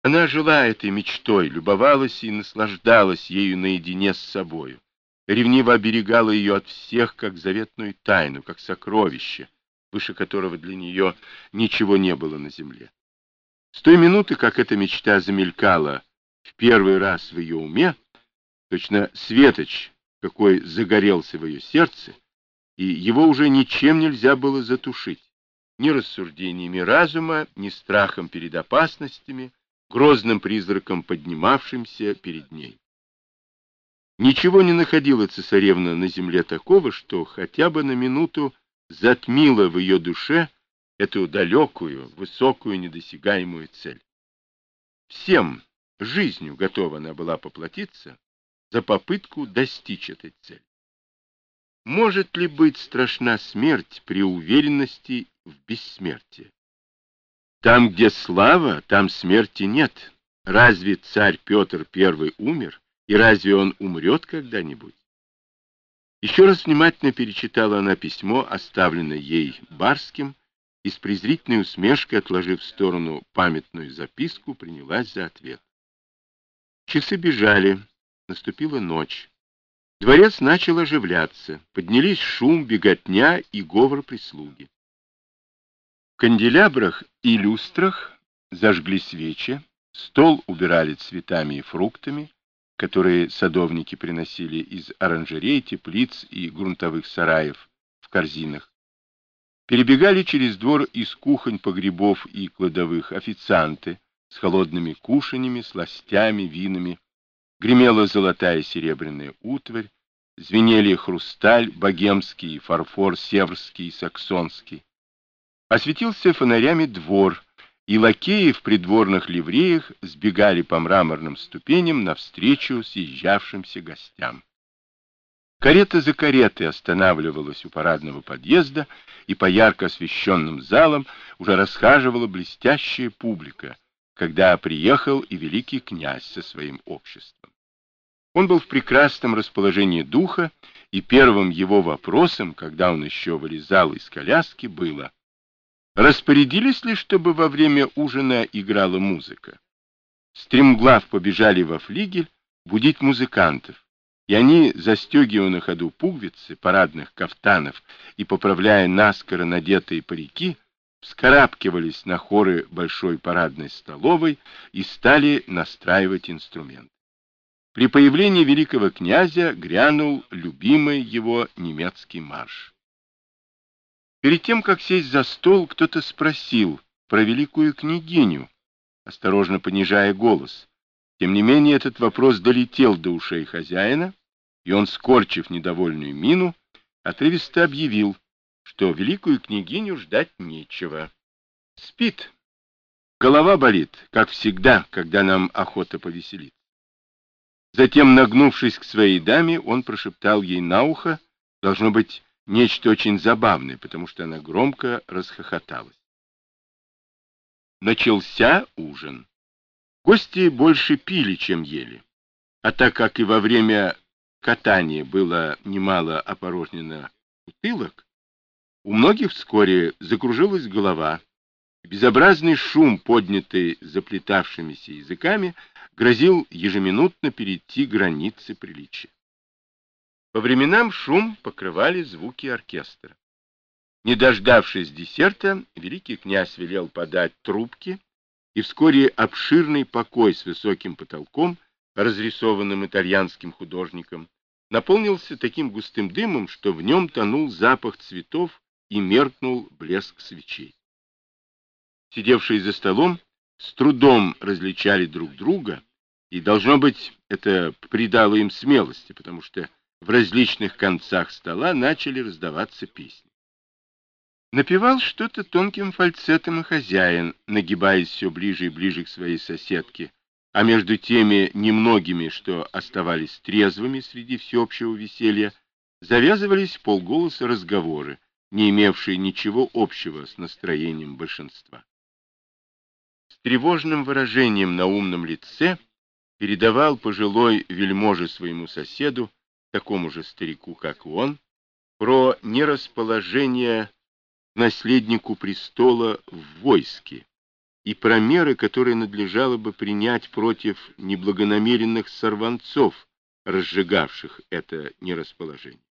Она жила этой мечтой, любовалась и наслаждалась ею наедине с собою. Ревниво оберегала ее от всех, как заветную тайну, как сокровище, выше которого для нее ничего не было на земле. С той минуты, как эта мечта замелькала в первый раз в ее уме, точно светоч, какой загорелся в ее сердце, и его уже ничем нельзя было затушить, ни рассуждениями разума, ни страхом перед опасностями, грозным призраком, поднимавшимся перед ней. Ничего не находила цесаревна на земле такого, что хотя бы на минуту затмило в ее душе эту далекую, высокую, недосягаемую цель. Всем жизнью готова она была поплатиться за попытку достичь этой цели. Может ли быть страшна смерть при уверенности в бессмертии? Там, где слава, там смерти нет. Разве царь Петр I умер? И разве он умрет когда-нибудь? Еще раз внимательно перечитала она письмо, оставленное ей Барским, и с презрительной усмешкой, отложив в сторону памятную записку, принялась за ответ. Часы бежали, наступила ночь. Дворец начал оживляться, поднялись шум, беготня и говор прислуги. В канделябрах и люстрах зажгли свечи, стол убирали цветами и фруктами, которые садовники приносили из оранжерей, теплиц и грунтовых сараев в корзинах. Перебегали через двор из кухонь, погребов и кладовых официанты с холодными кушаньями, сластями, винами. Гремела золотая и серебряная утварь, звенели хрусталь, богемский, фарфор, севрский и саксонский. Осветился фонарями двор, и лакеи в придворных ливреях сбегали по мраморным ступеням навстречу съезжавшимся гостям. Карета за каретой останавливалась у парадного подъезда, и по ярко освещенным залам уже расхаживала блестящая публика, когда приехал и великий князь со своим обществом. Он был в прекрасном расположении духа, и первым его вопросом, когда он еще вылезал из коляски, было: распорядились ли, чтобы во время ужина играла музыка? Стремглав побежали во флигель будить музыкантов, и они, застегивая на ходу пуговицы парадных кафтанов и поправляя наскоро надетые парики, вскарабкивались на хоры большой парадной столовой и стали настраивать инструмент. При появлении великого князя грянул любимый его немецкий марш. Перед тем, как сесть за стол, кто-то спросил про великую княгиню, осторожно понижая голос. Тем не менее, этот вопрос долетел до ушей хозяина, и он, скорчив недовольную мину, отрывисто объявил, что великую княгиню ждать нечего. Спит. Голова болит, как всегда, когда нам охота повеселиться. Затем, нагнувшись к своей даме, он прошептал ей на ухо, должно быть, нечто очень забавное, потому что она громко расхохоталась. Начался ужин. Гости больше пили, чем ели. А так как и во время катания было немало опорожнено бутылок, у многих вскоре закружилась голова. Безобразный шум, поднятый заплетавшимися языками, грозил ежеминутно перейти границы приличия. По временам шум покрывали звуки оркестра. Не дождавшись десерта, великий князь велел подать трубки, и вскоре обширный покой с высоким потолком, разрисованным итальянским художником, наполнился таким густым дымом, что в нем тонул запах цветов и меркнул блеск свечей. Сидевшие за столом с трудом различали друг друга, и, должно быть, это придало им смелости, потому что в различных концах стола начали раздаваться песни. Напевал что-то тонким фальцетом и хозяин, нагибаясь все ближе и ближе к своей соседке, а между теми немногими, что оставались трезвыми среди всеобщего веселья, завязывались вполголоса разговоры, не имевшие ничего общего с настроением большинства. С тревожным выражением на умном лице передавал пожилой вельможа своему соседу, такому же старику, как и он, про нерасположение наследнику престола в войске и про меры, которые надлежало бы принять против неблагонамеренных сорванцов, разжигавших это нерасположение.